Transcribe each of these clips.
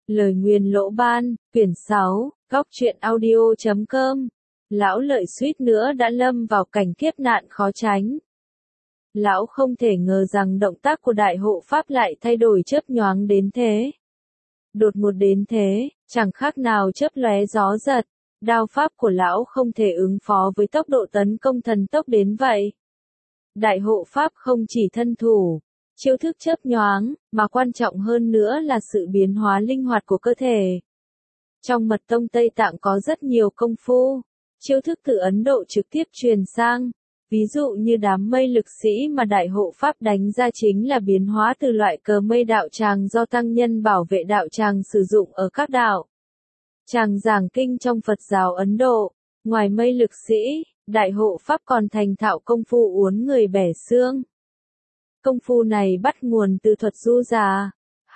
Lời nguyền lỗ ban, quyển 6, góc truyện audio.com. Lão Lợi suýt nữa đã lâm vào cảnh kiếp nạn khó tránh. Lão không thể ngờ rằng động tác của đại hộ pháp lại thay đổi chớp nhoáng đến thế. Đột ngột đến thế, chẳng khác nào chớp lóe gió giật, đao pháp của lão không thể ứng phó với tốc độ tấn công thần tốc đến vậy. Đại hộ pháp không chỉ thân thủ, chiêu thức chớp nhoáng, mà quan trọng hơn nữa là sự biến hóa linh hoạt của cơ thể. Trong mật tông Tây Tạng có rất nhiều công phu, chiêu thức từ Ấn Độ trực tiếp truyền sang, ví dụ như đám mây lực sĩ mà đại hộ pháp đánh ra chính là biến hóa từ loại cờ mây đạo tràng do tăng nhân bảo vệ đạo tràng sử dụng ở các đạo tràng giảng kinh trong Phật giáo Ấn Độ. Ngoài mây lực sĩ, đại hộ pháp còn thành thạo công phu uốn người bẻ xương. Công phu này bắt nguồn từ thuật du già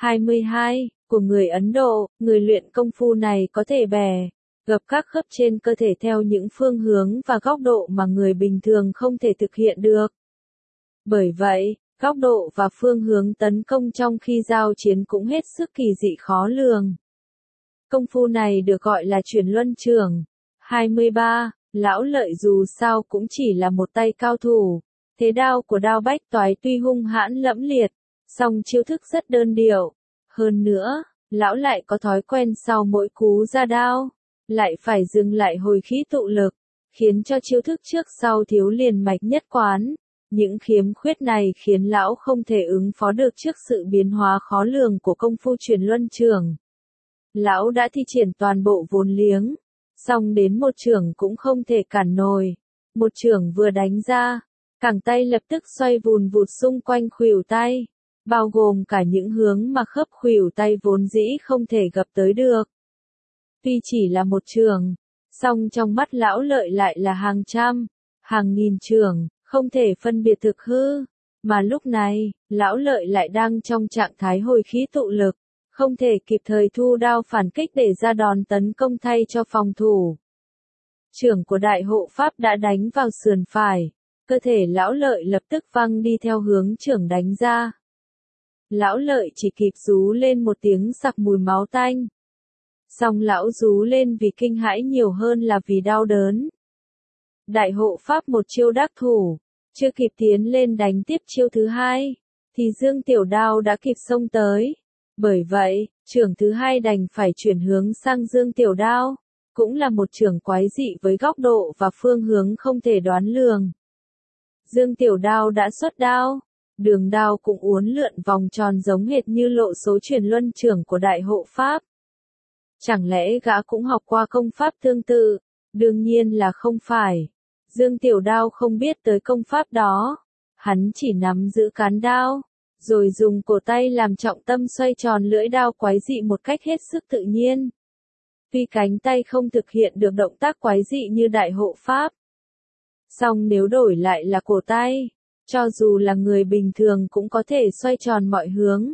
22 của người Ấn Độ. Người luyện công phu này có thể bẻ, gập các khớp trên cơ thể theo những phương hướng và góc độ mà người bình thường không thể thực hiện được. Bởi vậy, góc độ và phương hướng tấn công trong khi giao chiến cũng hết sức kỳ dị khó lường. Công phu này được gọi là chuyển luân trưởng 23. Lão Lợi dù sao cũng chỉ là một tay cao thủ. Thế đao của Đao Bách Toái tuy hung hãn lẫm liệt, song chiêu thức rất đơn điệu. Hơn nữa, lão lại có thói quen sau mỗi cú ra đao, lại phải dừng lại hồi khí tụ lực, khiến cho chiêu thức trước sau thiếu liền mạch nhất quán. Những khiếm khuyết này khiến lão không thể ứng phó được trước sự biến hóa khó lường của công phu chuyển luân trưởng. Lão đã thi triển toàn bộ vốn liếng, song đến một chưởng cũng không thể cản nổi. Một chưởng vừa đánh ra, cẳng tay lập tức xoay vùn vụt xung quanh khuỷu tay, bao gồm cả những hướng mà khớp khuỷu tay vốn dĩ không thể gập tới được. Tuy chỉ là một chưởng, song trong mắt lão Lợi lại là hàng trăm, hàng nghìn chưởng, không thể phân biệt thực hư. Mà lúc này, lão Lợi lại đang trong trạng thái hồi khí tụ lực, không thể kịp thời thu đao phản kích để ra đòn tấn công thay cho phòng thủ. Chưởng của đại hộ pháp đã đánh vào sườn phải, cơ thể lão Lợi lập tức văng đi theo hướng chưởng đánh ra. Lão Lợi chỉ kịp rú lên một tiếng sặc mùi máu tanh. Song lão rú lên vì kinh hãi nhiều hơn là vì đau đớn. Đại hộ pháp một chiêu đắc thủ, chưa kịp tiến lên đánh tiếp chiêu thứ hai, thì Dương Tiểu Đao đã kịp xông tới. Bởi vậy, chưởng thứ hai đành phải chuyển hướng sang Dương Tiểu Đao, cũng là một chưởng quái dị với góc độ và phương hướng không thể đoán lường. Dương Tiểu Đao đã xuất đao, đường đao cũng uốn lượn vòng tròn giống hệt như lộ số chuyển luân trưởng của đại hộ pháp. Chẳng lẽ gã cũng học qua công pháp tương tự? Đương nhiên là không phải. Dương Tiểu Đao không biết tới công pháp đó. Hắn chỉ nắm giữ cán đao, rồi dùng cổ tay làm trọng tâm xoay tròn lưỡi đao quái dị một cách hết sức tự nhiên. Tuy cánh tay không thực hiện được động tác quái dị như đại hộ pháp, song nếu đổi lại là cổ tay, cho dù là người bình thường cũng có thể xoay tròn mọi hướng.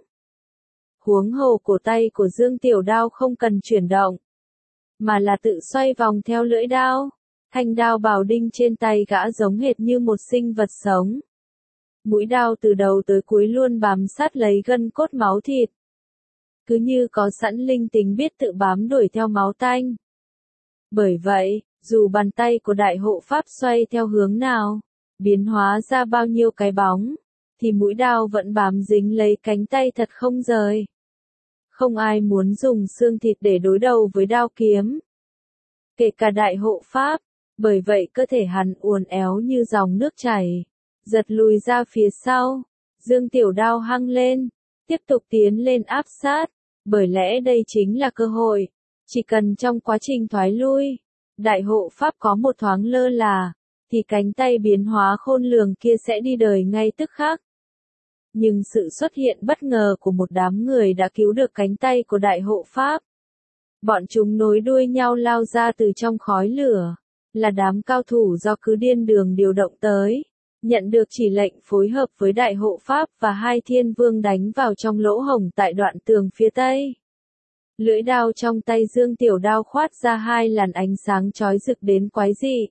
Huống hồ cổ tay của Dương Tiểu Đao không cần chuyển động, mà là tự xoay vòng theo lưỡi đao. Thanh đao bào đinh trên tay gã giống hệt như một sinh vật sống. Mũi đao từ đầu tới cuối luôn bám sát lấy gân cốt máu thịt, cứ như có sẵn linh tính biết tự bám đuổi theo máu tanh. Bởi vậy, dù bàn tay của đại hộ pháp xoay theo hướng nào, biến hóa ra bao nhiêu cái bóng, thì mũi đao vẫn bám dính lấy cánh tay thật không rời. Không ai muốn dùng xương thịt để đối đầu với đao kiếm, kể cả đại hộ pháp. Bởi vậy cơ thể hắn uốn éo như dòng nước chảy, giật lùi ra phía sau. Dương Tiểu Đao hăng lên, tiếp tục tiến lên áp sát, bởi lẽ đây chính là cơ hội. Chỉ cần trong quá trình thoái lui, đại hộ pháp có một thoáng lơ là, thì cánh tay biến hóa khôn lường kia sẽ đi đời ngay tức khắc. Nhưng sự xuất hiện bất ngờ của một đám người đã cứu được cánh tay của đại hộ pháp. Bọn chúng nối đuôi nhau lao ra từ trong khói lửa, là đám cao thủ do cứ điên đường điều động tới, nhận được chỉ lệnh phối hợp với đại hộ pháp và hai thiên vương đánh vào trong lỗ hổng tại đoạn tường phía tây. Lưỡi đao trong tay Dương Tiểu Đao khoát ra hai làn ánh sáng chói rực đến quái dị.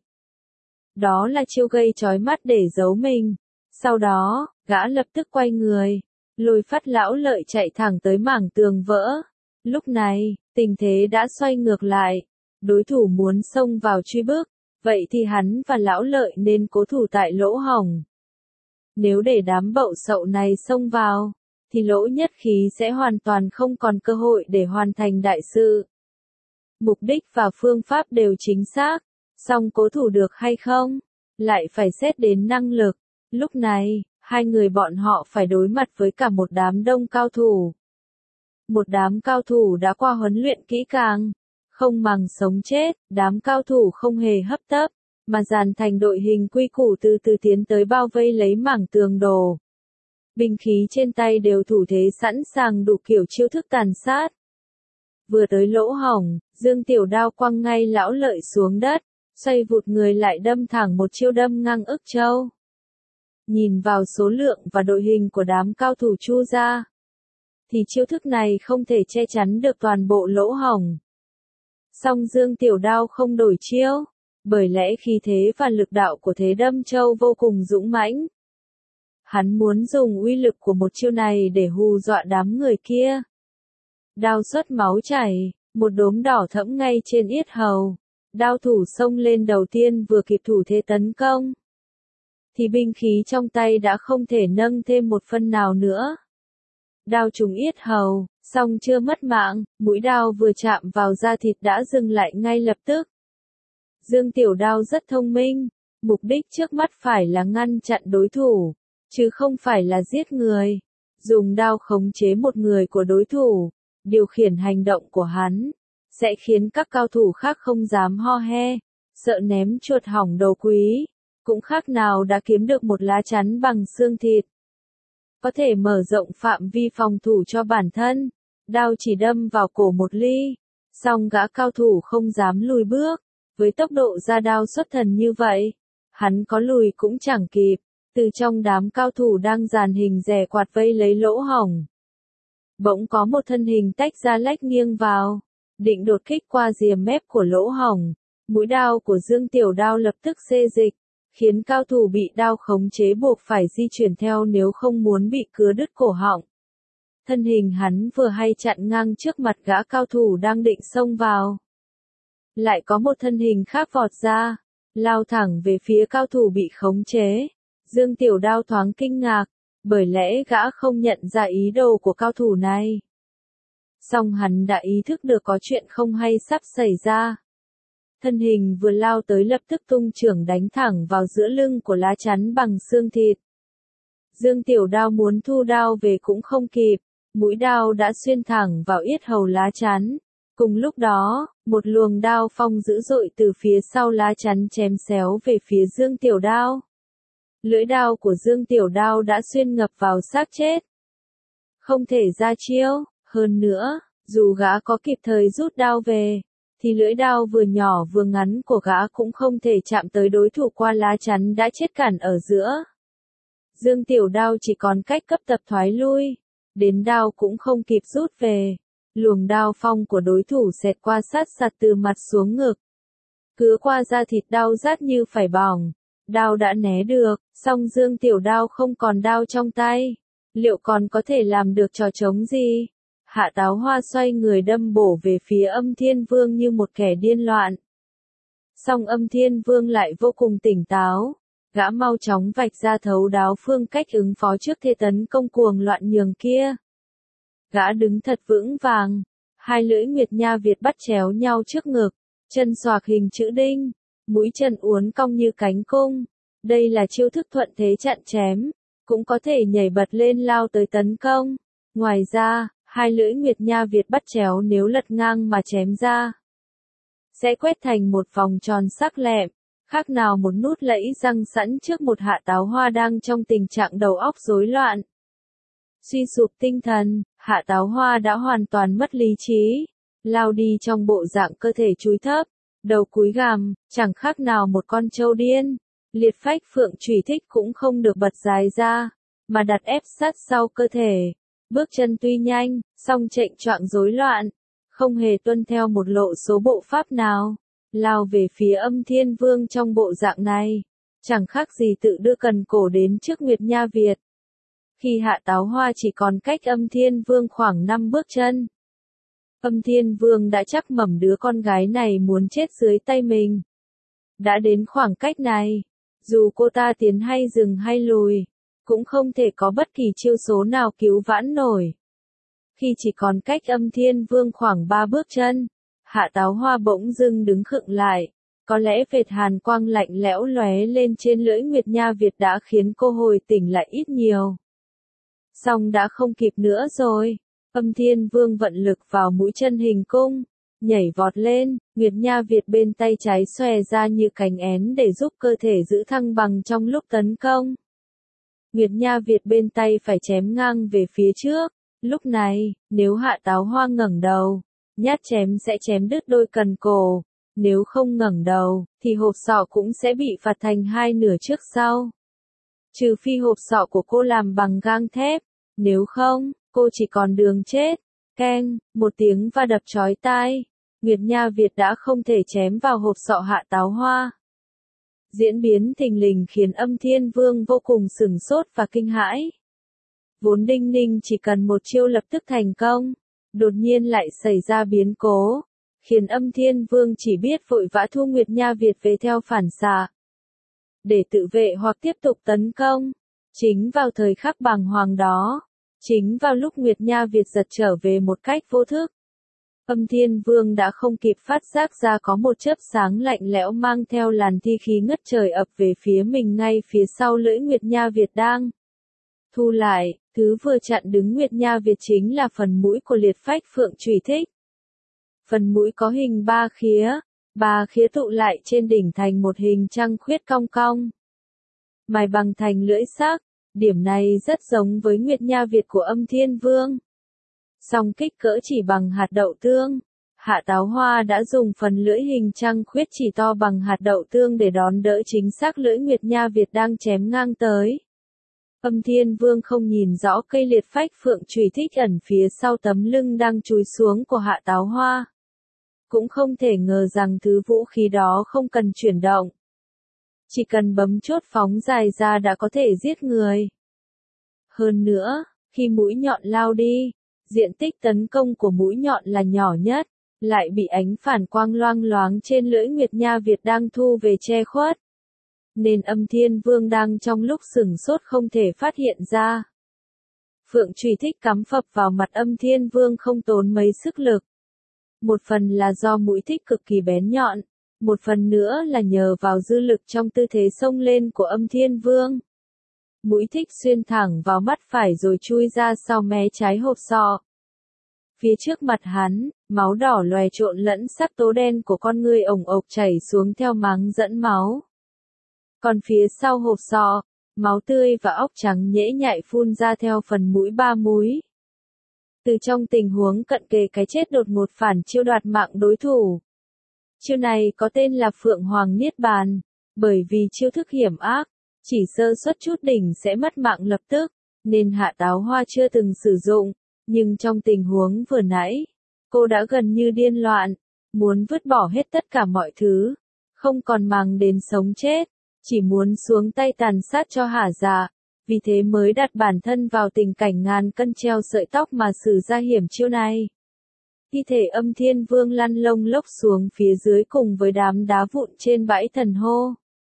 Đó là chiêu gây chói mắt để giấu mình. Sau đó, gã lập tức quay người, lôi phát lão Lợi chạy thẳng tới mảng tường vỡ. Lúc này, tình thế đã xoay ngược lại. Đối thủ muốn xông vào truy bức, vậy thì hắn và Lão Lợi nên cố thủ tại lỗ hổng. Nếu để đám bậu sậu này xông vào, thì Lỗ Nhất Khí sẽ hoàn toàn không còn cơ hội để hoàn thành đại sự. Mục đích và phương pháp đều chính xác, song cố thủ được hay không, lại phải xét đến năng lực. Lúc này, hai người bọn họ phải đối mặt với cả một đám đông cao thủ. Một đám cao thủ đã qua huấn luyện kỹ càng, không màng sống chết, đám cao thủ không hề hấp tấp, mà dàn thành đội hình quy củ từ từ tiến tới bao vây lấy mảng tường đồ. Binh khí trên tay đều thủ thế sẵn sàng đủ kiểu chiêu thức tàn sát. Vừa tới lỗ hổng, Dương Tiểu Đao quăng ngay Lão Lợi xuống đất, xoay vụt người lại đâm thẳng một chiêu đâm ngang ức châu. Nhìn vào số lượng và đội hình của đám cao thủ Chu gia, thì chiêu thức này không thể che chắn được toàn bộ lỗ hổng. Song Dương Tiểu Đao không đổi chiêu, bởi lẽ khí thế và lực đạo của thế đâm châu vô cùng dũng mãnh. Hắn muốn dùng uy lực của một chiêu này để hù dọa đám người kia. Đao xuất máu chảy, một đốm đỏ thẫm ngay trên yết hầu. Đao thủ xông lên đầu tiên vừa kịp thủ thế tấn công, thì binh khí trong tay đã không thể nâng thêm một phân nào nữa. Đao trúng yết hầu, song chưa mất mạng, mũi đao vừa chạm vào da thịt đã dừng lại ngay lập tức. Dương Tiểu Đao rất thông minh, mục đích trước mắt phải là ngăn chặn đối thủ, chứ không phải là giết người. Dùng đao khống chế một người của đối thủ, điều khiển hành động của hắn, sẽ khiến các cao thủ khác không dám ho he, sợ ném chuột hỏng đầu quý, cũng khác nào đã kiếm được một lá chắn bằng xương thịt. Có thể mở rộng phạm vi phòng thủ cho bản thân, đao chỉ đâm vào cổ một ly, song gã cao thủ không dám lùi bước, với tốc độ ra đao xuất thần như vậy, hắn có lùi cũng chẳng kịp, từ trong đám cao thủ đang dàn hình rè quạt vây lấy lỗ hổng. Bỗng có một thân hình tách ra lách nghiêng vào, định đột kích qua rìa mép của lỗ hổng, mũi đao của Dương Tiểu Đao lập tức xê dịch, khiến cao thủ bị đao khống chế buộc phải di chuyển theo nếu không muốn bị cứa đứt cổ họng. Thân hình hắn vừa hay chặn ngang trước mặt gã cao thủ đang định xông vào. Lại có một thân hình khác vọt ra, lao thẳng về phía cao thủ bị khống chế. Dương Tiểu Đao thoáng kinh ngạc, bởi lẽ gã không nhận ra ý đồ của cao thủ này. Song hắn đã ý thức được có chuyện không hay sắp xảy ra. Thân hình vừa lao tới lập tức tung chưởng đánh thẳng vào giữa lưng của lá chắn bằng xương thịt. Dương Tiểu Đao muốn thu đao về cũng không kịp, mũi đao đã xuyên thẳng vào yết hầu lá chắn. Cùng lúc đó, một luồng đao phong dữ dội từ phía sau lá chắn chém xéo về phía Dương Tiểu Đao. Lưỡi đao của Dương Tiểu Đao đã xuyên ngập vào xác chết. Không thể ra chiêu, hơn nữa, dù gã có kịp thời rút đao về, thì lưỡi đao vừa nhỏ vừa ngắn của gã cũng không thể chạm tới đối thủ qua lá chắn đã chết cản ở giữa. Dương Tiểu Đao chỉ còn cách cấp tập thoái lui, đến đao cũng không kịp rút về. Luồng đao phong của đối thủ xẹt qua sát sạt từ mặt xuống ngực. Cứa qua da thịt đau rát như phải bỏng. Đao đã né được, song Dương Tiểu Đao không còn đao trong tay. Liệu còn có thể làm được trò trống gì? Hạ Táo Hoa xoay người đâm bổ về phía Âm Thiên Vương như một kẻ điên loạn. Song Âm Thiên Vương lại vô cùng tỉnh táo. Gã mau chóng vạch ra thấu đáo phương cách ứng phó trước thế tấn công cuồng loạn nhường kia. Gã đứng thật vững vàng, hai lưỡi Nguyệt Nha Việt bắt chéo nhau trước ngực, chân xoạc hình chữ đinh, mũi chân uốn cong như cánh cung. Đây là chiêu thức thuận thế chặn chém, cũng có thể nhảy bật lên lao tới tấn công. Ngoài ra, hai lưỡi Nguyệt Nha Việt bắt chéo nếu lật ngang mà chém ra, sẽ quét thành một vòng tròn sắc lẹm, khác nào một nút lẫy răng sẵn trước một Hạ Táo Hoa đang trong tình trạng đầu óc rối loạn. Suy sụp tinh thần, Hạ Táo Hoa đã hoàn toàn mất lý trí, lao đi trong bộ dạng cơ thể chúi thấp, đầu cúi gằm, chẳng khác nào một con trâu điên. Liệt phách phượng chủy thích cũng không được bật dài ra, mà đặt ép sát sau cơ thể. Bước chân tuy nhanh, song chệnh choạng rối loạn, không hề tuân theo một lộ số bộ pháp nào. Lao về phía Âm Thiên Vương trong bộ dạng này, chẳng khác gì tự đưa cần cổ đến trước Nguyệt Nha Việt. Khi Hạ Táo Hoa chỉ còn cách Âm Thiên Vương khoảng 5 bước chân, Âm Thiên Vương đã chắc mẩm đứa con gái này muốn chết dưới tay mình. Đã đến khoảng cách này, dù cô ta tiến hay dừng hay lùi, cũng không thể có bất kỳ chiêu số nào cứu vãn nổi. Khi chỉ còn cách Âm Thiên Vương khoảng 3 bước chân, Hạ Táo Hoa bỗng dưng đứng khựng lại, có lẽ vệt hàn quang lạnh lẽo lóe lên trên lưỡi Nguyệt Nha Việt đã khiến cô hồi tỉnh lại ít nhiều. Song đã không kịp nữa rồi, Âm Thiên Vương vận lực vào mũi chân hình cung, nhảy vọt lên, Nguyệt Nha Việt bên tay trái xòe ra như cánh én để giúp cơ thể giữ thăng bằng trong lúc tấn công. Nguyệt Nha Việt bên tay phải chém ngang về phía trước, lúc này, nếu Hạ Táo Hoa ngẩng đầu, nhát chém sẽ chém đứt đôi cần cổ, nếu không ngẩng đầu, thì hộp sọ cũng sẽ bị phạt thành hai nửa trước sau. Trừ phi hộp sọ của cô làm bằng gang thép, nếu không, cô chỉ còn đường chết. Keng, một tiếng va đập chói tai, Nguyệt Nha Việt đã không thể chém vào hộp sọ Hạ Táo Hoa. Diễn biến thình lình khiến Âm Thiên Vương vô cùng sửng sốt và kinh hãi. Vốn đinh ninh chỉ cần một chiêu lập tức thành công, đột nhiên lại xảy ra biến cố, khiến Âm Thiên Vương chỉ biết vội vã thu Nguyệt Nha Việt về theo phản xạ, để tự vệ hoặc tiếp tục tấn công. Chính vào thời khắc bàng hoàng đó, chính vào lúc Nguyệt Nha Việt giật trở về một cách vô thức, Âm Thiên Vương đã không kịp phát giác ra có một chớp sáng lạnh lẽo mang theo làn thi khí ngất trời ập về phía mình ngay phía sau lưỡi Nguyệt Nha Việt đang thu lại. Thứ vừa chặn đứng Nguyệt Nha Việt chính là phần mũi của liệt phách phượng chủy thích. Phần mũi có hình ba khía tụ lại trên đỉnh thành một hình trăng khuyết cong cong, mài bằng thành lưỡi sắc. Điểm này rất giống với Nguyệt Nha Việt của Âm Thiên Vương. Song kích cỡ chỉ bằng hạt đậu tương, Hạ Táo Hoa đã dùng phần lưỡi hình trăng khuyết chỉ to bằng hạt đậu tương để đón đỡ chính xác lưỡi Nguyệt Nha Việt đang chém ngang tới. Âm Thiên Vương không nhìn rõ cây liệt phách phượng chủy thích ẩn phía sau tấm lưng đang chúi xuống của Hạ Táo Hoa. Cũng không thể ngờ rằng thứ vũ khí đó không cần chuyển động. Chỉ cần bấm chốt phóng dài ra đã có thể giết người. Hơn nữa, khi mũi nhọn lao đi, diện tích tấn công của mũi nhọn là nhỏ nhất, lại bị ánh phản quang loang loáng trên lưỡi Nguyệt Nha Việt đang thu về che khuất. Nên Âm Thiên Vương đang trong lúc sửng sốt không thể phát hiện ra. Phượng chủy thích cắm phập vào mặt Âm Thiên Vương không tốn mấy sức lực. Một phần là do mũi thích cực kỳ bén nhọn, một phần nữa là nhờ vào dư lực trong tư thế xông lên của Âm Thiên Vương. Mũi thích xuyên thẳng vào mắt phải rồi chui ra sau mé trái hộp sọ. Phía trước mặt hắn, máu đỏ loè trộn lẫn sắc tố đen của con ngươi ổng ộc chảy xuống theo máng dẫn máu. Còn phía sau hộp sọ, máu tươi và óc trắng nhễ nhại phun ra theo phần mũi ba múi. Từ trong tình huống cận kề cái chết đột ngột phản chiêu đoạt mạng đối thủ. Chiêu này có tên là Phượng Hoàng Niết Bàn, bởi vì chiêu thức hiểm ác, chỉ sơ suất chút đỉnh sẽ mất mạng lập tức, nên Hạ Táo Hoa chưa từng sử dụng, nhưng trong tình huống vừa nãy, cô đã gần như điên loạn, muốn vứt bỏ hết tất cả mọi thứ, không còn màng đến sống chết, chỉ muốn xuống tay tàn sát cho hả dạ, vì thế mới đặt bản thân vào tình cảnh ngàn cân treo sợi tóc mà sử ra hiểm chiêu này. Thi thể Âm Thiên Vương lăn lông lốc xuống phía dưới cùng với đám đá vụn trên bãi thần hô.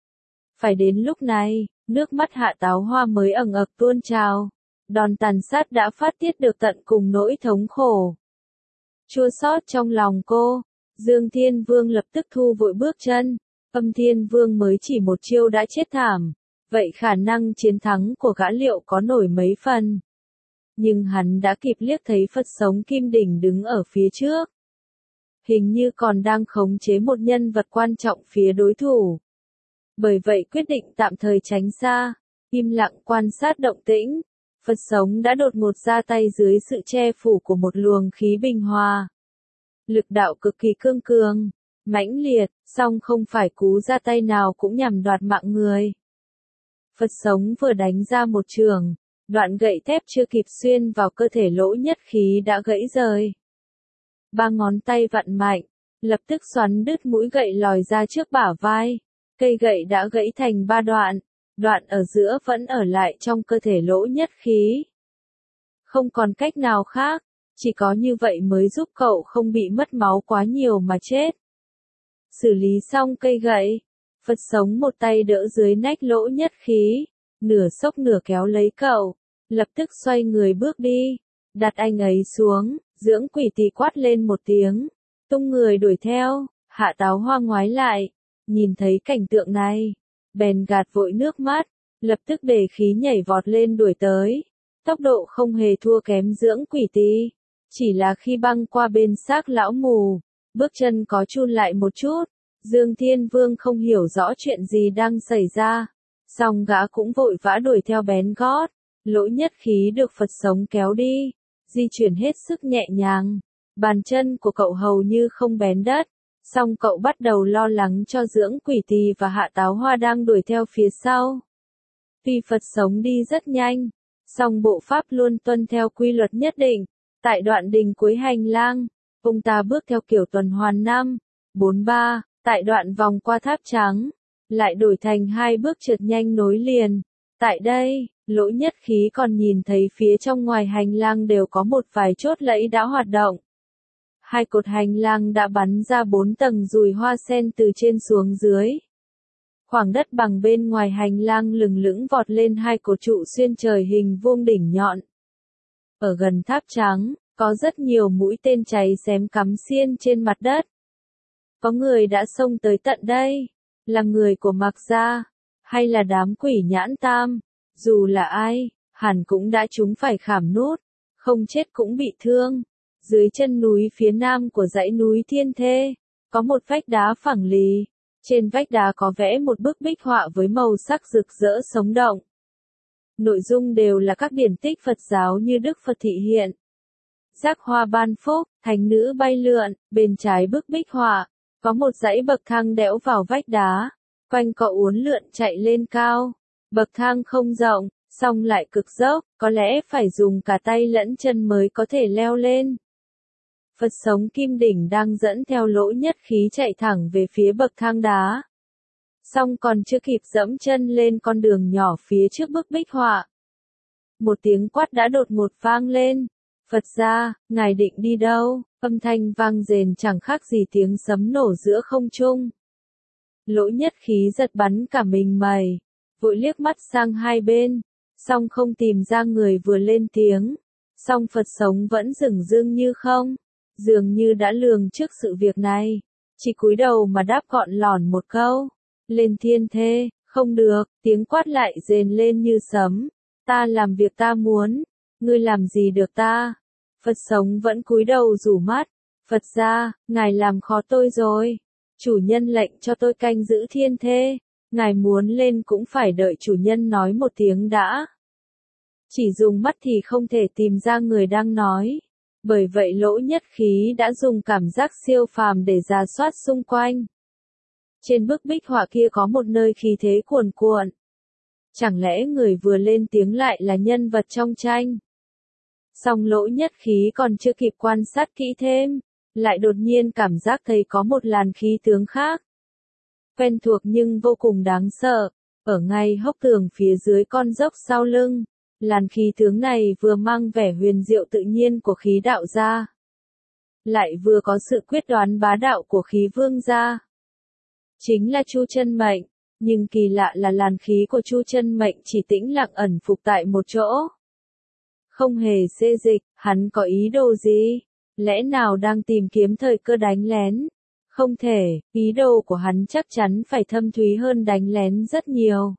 Phải đến lúc này, nước mắt Hạ Táo Hoa mới ẩn ực tuôn trào. Đòn tàn sát đã phát tiết được tận cùng nỗi thống khổ. Chua xót trong lòng cô, Dương Thiên Vương lập tức thu vội bước chân. Âm Thiên Vương mới chỉ một chiêu đã chết thảm, vậy khả năng chiến thắng của gã liệu có nổi mấy phần. Nhưng hắn đã kịp liếc thấy Phật sống Kim Đỉnh đứng ở phía trước. Hình như còn đang khống chế một nhân vật quan trọng phía đối thủ. Bởi vậy quyết định tạm thời tránh xa, im lặng quan sát động tĩnh. Phật sống đã đột ngột ra tay dưới sự che phủ của một luồng khí bình hòa. Lực đạo cực kỳ cương cường, mãnh liệt, song không phải cú ra tay nào cũng nhằm đoạt mạng người. Phật sống vừa đánh ra một trường, đoạn gậy thép chưa kịp xuyên vào cơ thể lỗ nhất khí đã gãy rời. Ba ngón tay vặn mạnh, lập tức xoắn đứt mũi gậy lòi ra trước bả vai. Cây gậy đã gãy thành ba đoạn, đoạn ở giữa vẫn ở lại trong cơ thể lỗ nhất khí. Không còn cách nào khác, Chỉ có như vậy mới giúp cậu không bị mất máu quá nhiều mà chết. Xử lý xong cây gậy, Phật sống một tay đỡ dưới nách Lỗ Nhất Khí, nửa xốc nửa kéo lấy cậu, lập tức xoay người bước đi, đặt anh ấy xuống, Dưỡng Quỷ Tỳ quát lên một tiếng, tung người đuổi theo. Hạ Táo Hoa ngoái lại, nhìn thấy cảnh tượng này, bèn gạt vội nước mắt, lập tức để khí nhảy vọt lên đuổi tới. Tốc độ không hề thua kém Dưỡng Quỷ Tỳ, chỉ là khi băng qua bên xác lão mù, bước chân có chun lại một chút. Dương Thiên Vương không hiểu rõ chuyện gì đang xảy ra, song gã cũng vội vã đuổi theo bén gót. Lỗ Nhất Khí được Phật sống kéo đi, di chuyển hết sức nhẹ nhàng, bàn chân của cậu hầu như không bén đất, song cậu bắt đầu lo lắng cho Dưỡng Quỷ Tỳ và Hạ Táo Hoa đang đuổi theo phía sau. Tuy Phật sống đi rất nhanh, song bộ pháp luôn tuân theo quy luật nhất định. Tại đoạn đình cuối hành lang, ông ta bước theo kiểu tuần hoàn 5, 4, 3, tại đoạn vòng qua tháp trắng, lại đổi thành 2 bước trượt nhanh nối liền. Tại đây, Lỗ Nhất Khí còn nhìn thấy phía trong ngoài hành lang đều có một vài chốt lẫy đã hoạt động. 2 cột hành lang đã bắn ra 4 tầng dùi hoa sen từ trên xuống dưới. Khoảng đất bằng bên ngoài hành lang lừng lững vọt lên 2 cột trụ xuyên trời hình vuông đỉnh nhọn. Ở gần tháp trắng, có rất nhiều mũi tên cháy xém cắm xiên trên mặt đất. Có người đã xông tới tận đây, là người của Mạc gia, hay là đám Quỷ Nhãn Tam, dù là ai, hẳn cũng đã trúng phải khảm nút, không chết cũng bị thương. Dưới chân núi phía nam của dãy núi Thiên Thê, có một vách đá phẳng lì, trên vách đá có vẽ một bức bích họa với màu sắc rực rỡ sống động. Nội dung đều là các điển tích Phật giáo như Đức Phật thị hiện, giác hoa ban phúc, thánh nữ bay lượn. Bên trái bức bích họa, có một dãy bậc thang đẽo vào vách đá, quanh cậu uốn lượn chạy lên cao. Bậc thang không rộng, song lại cực dốc, có lẽ phải dùng cả tay lẫn chân mới có thể leo lên. Phật sống Kim Đỉnh đang dẫn theo Lỗ Nhất Khí chạy thẳng về phía bậc thang đá. Song còn chưa kịp dẫm chân lên con đường nhỏ phía trước bức bích họa, một tiếng quát đã đột ngột vang lên. Phật gia, ngài định đi đâu? Âm thanh vang rền chẳng khác gì tiếng sấm nổ giữa không trung. Lỗ Nhất Khí giật bắn cả mình mày, vội liếc mắt sang hai bên, song không tìm ra người vừa lên tiếng. Song Phật sống vẫn dửng dưng như không, dường như đã lường trước sự việc này, chỉ cúi đầu mà đáp gọn lỏn một câu. Lên Thiên Thê, không được, tiếng quát lại rền lên như sấm. Ta làm việc ta muốn, ngươi làm gì được ta? Phật sống vẫn cúi đầu rủ mắt. Phật gia, ngài làm khó tôi rồi. Chủ nhân lệnh cho tôi canh giữ Thiên Thê, ngài muốn lên cũng phải đợi chủ nhân nói một tiếng đã. Chỉ dùng mắt thì không thể tìm ra người đang nói. Bởi vậy Lỗ Nhất Khí đã dùng cảm giác siêu phàm để rà soát xung quanh. Trên bức bích họa kia có một nơi khí thế cuồn cuộn. Chẳng lẽ người vừa lên tiếng lại là nhân vật trong tranh? Song Lỗ Nhất Khí còn chưa kịp quan sát kỹ thêm, lại đột nhiên cảm giác thấy có một làn khí tướng khác. Quen thuộc nhưng vô cùng đáng sợ, ở ngay hốc tường phía dưới con dốc sau lưng. Làn khí tướng này vừa mang vẻ huyền diệu tự nhiên của khí đạo gia, lại vừa có sự quyết đoán bá đạo của khí vương gia. Chính là Chu Chân Mệnh, nhưng kỳ lạ là làn khí của Chu Chân Mệnh chỉ tĩnh lặng ẩn phục tại một chỗ. Không hề xê dịch, hắn có ý đồ gì? Lẽ nào đang tìm kiếm thời cơ đánh lén? Không thể, ý đồ của hắn chắc chắn phải thâm thúy hơn đánh lén rất nhiều.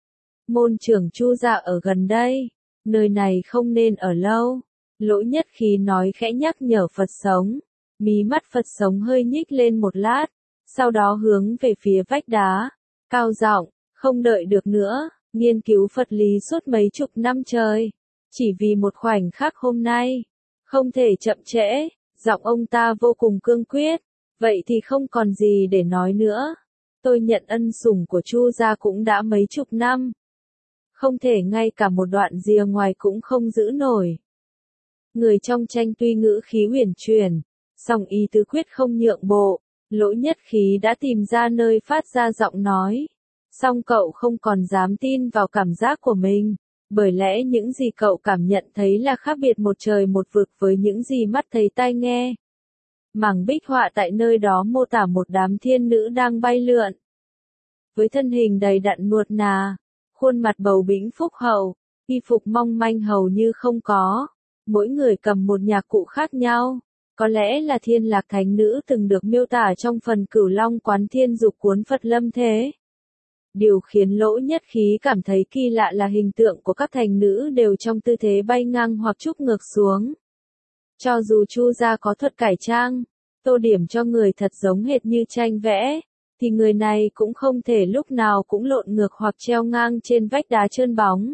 Môn trưởng Chu gia ở gần đây, nơi này không nên ở lâu. Lỗ Nhất Khí nói khẽ nhắc nhở Phật sống. Mí mắt Phật sống hơi nhích lên một lát, sau đó hướng về phía vách đá, cao giọng, không đợi được nữa, nghiên cứu Phật lý suốt mấy chục năm trời, chỉ vì một khoảnh khắc hôm nay, không thể chậm trễ. Giọng ông ta vô cùng cương quyết. Vậy thì không còn gì để nói nữa. Tôi nhận ân sủng của Chu gia cũng đã mấy chục năm, không thể ngay cả một đoạn rìa ngoài cũng không giữ nổi. Người trong tranh tuy ngữ khí huyền chuyển, song ý tứ quyết không nhượng bộ. Lỗ Nhất Khí đã tìm ra nơi phát ra giọng nói, song cậu không còn dám tin vào cảm giác của mình. Bởi lẽ những gì cậu cảm nhận thấy là khác biệt một trời một vực với những gì mắt thấy tai nghe. Mảng bích họa tại nơi đó mô tả một đám thiên nữ đang bay lượn. Với thân hình đầy đặn nuột nà, khuôn mặt bầu bĩnh phúc hậu, y phục mong manh hầu như không có. Mỗi người cầm một nhạc cụ khác nhau. Có lẽ là thiên lạc thánh nữ từng được miêu tả trong phần Cửu Long Quán Thiên Dục cuốn Phật Lâm Thế. Điều khiến Lỗ Nhất Khí cảm thấy kỳ lạ là hình tượng của các thành nữ đều trong tư thế bay ngang hoặc trúc ngược xuống. Cho dù Chu gia có thuật cải trang, tô điểm cho người thật giống hệt như tranh vẽ, thì người này cũng không thể lúc nào cũng lộn ngược hoặc treo ngang trên vách đá trơn bóng.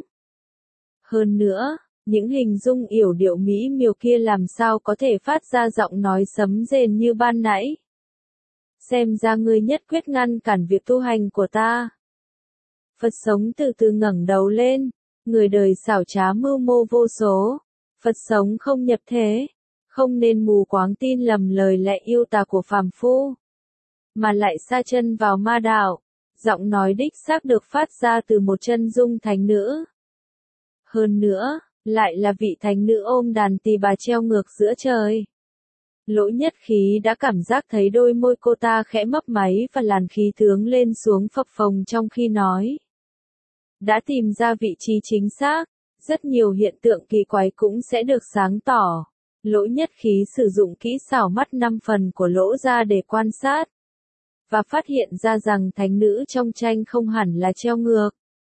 Hơn nữa, những hình dung yểu điệu mỹ miều kia làm sao có thể phát ra giọng nói sấm rền như ban nãy. Xem ra ngươi nhất quyết ngăn cản việc tu hành của ta. Phật sống từ từ ngẩng đầu lên, người đời xảo trá mưu mô vô số. Phật sống không nhập thế, không nên mù quáng tin lầm lời lẽ yêu tà của phàm phu, mà lại sa chân vào ma đạo. Giọng nói đích xác được phát ra từ một chân dung thánh nữ. Hơn nữa, lại là vị thánh nữ ôm đàn tỳ bà treo ngược giữa trời. Lỗ Nhất Khí đã cảm giác thấy đôi môi cô ta khẽ mấp máy và làn khí tướng lên xuống phập phồng trong khi nói. Đã tìm ra vị trí chính xác, rất nhiều hiện tượng kỳ quái cũng sẽ được sáng tỏ. Lỗ Nhất Khí sử dụng kỹ xảo mắt 5 phần của Lỗ ra để quan sát, và phát hiện ra rằng thánh nữ trong tranh không hẳn là treo ngược,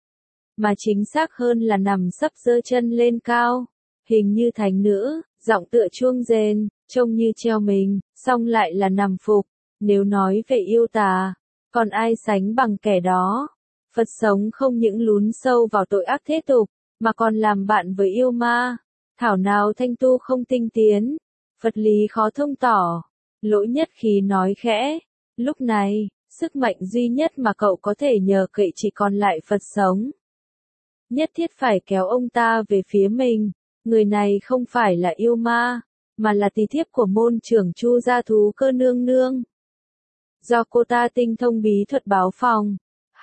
mà chính xác hơn là nằm sấp giơ chân lên cao, hình như thánh nữ, giọng tựa chuông rền, trông như treo mình, song lại là nằm phục. Nếu nói về yêu tà, còn ai sánh bằng kẻ đó? Phật sống không những lún sâu vào tội ác thế tục, mà còn làm bạn với yêu ma. Thảo nào thanh tu không tinh tiến, Phật lý khó thông tỏ. Lỗ Nhất Khí nói khẽ, lúc này, sức mạnh duy nhất mà cậu có thể nhờ cậy chỉ còn lại Phật sống. Nhất thiết phải kéo ông ta về phía mình. Người này không phải là yêu ma, mà là tỳ thiếp của môn trưởng Chu gia Thú Cơ nương nương. Do cô ta tinh thông bí thuật báo phòng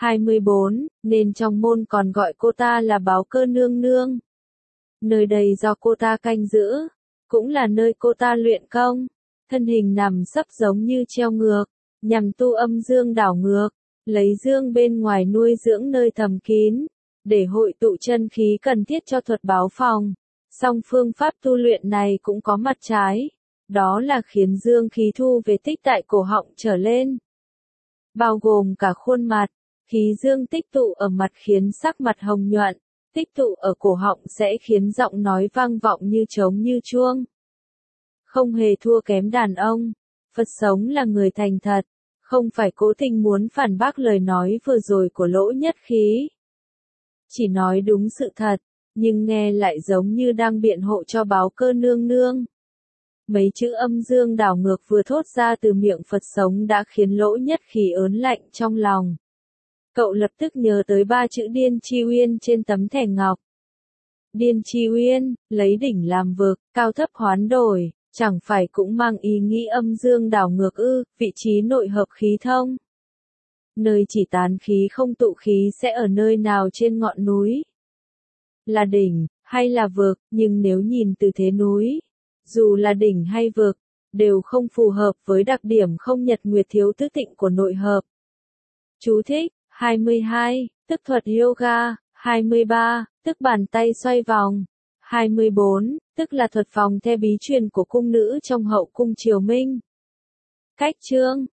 24, nên trong môn còn gọi cô ta là Báo Cơ nương nương. Nơi đây do cô ta canh giữ, cũng là nơi cô ta luyện công. Thân hình nằm sấp giống như treo ngược, nhằm tu âm dương đảo ngược, lấy dương bên ngoài nuôi dưỡng nơi thầm kín, để hội tụ chân khí cần thiết cho thuật báo phòng. Song phương pháp tu luyện này cũng có mặt trái, đó là khiến dương khí thu về tích tại cổ họng trở lên, bao gồm cả khuôn mặt. Khí dương tích tụ ở mặt khiến sắc mặt hồng nhuận, tích tụ ở cổ họng sẽ khiến giọng nói vang vọng như trống như chuông. Không hề thua kém đàn ông, Phật sống là người thành thật, không phải cố tình muốn phản bác lời nói vừa rồi của Lỗ Nhất Khí. Chỉ nói đúng sự thật, nhưng nghe lại giống như đang biện hộ cho Báo Cơ nương nương. Mấy chữ âm dương đảo ngược vừa thốt ra từ miệng Phật sống đã khiến Lỗ Nhất Khí ớn lạnh trong lòng. Cậu lập tức nhớ tới 3 chữ Điên Chi Uyên trên tấm thẻ ngọc. Điên Chi Uyên, lấy đỉnh làm vực, cao thấp hoán đổi, chẳng phải cũng mang ý nghĩ âm dương đảo ngược ư, vị trí nội hợp khí thông. Nơi chỉ tán khí không tụ khí sẽ ở nơi nào trên ngọn núi? Là đỉnh, hay là vực, nhưng nếu nhìn từ thế núi, dù là đỉnh hay vực, đều không phù hợp với đặc điểm không nhật nguyệt thiếu tứ tịnh của nội hợp. Chú thích, 22, tức thuật yoga, 23, tức bàn tay xoay vòng, 24, tức là thuật phòng the bí truyền của cung nữ trong hậu cung triều Minh. Cách chương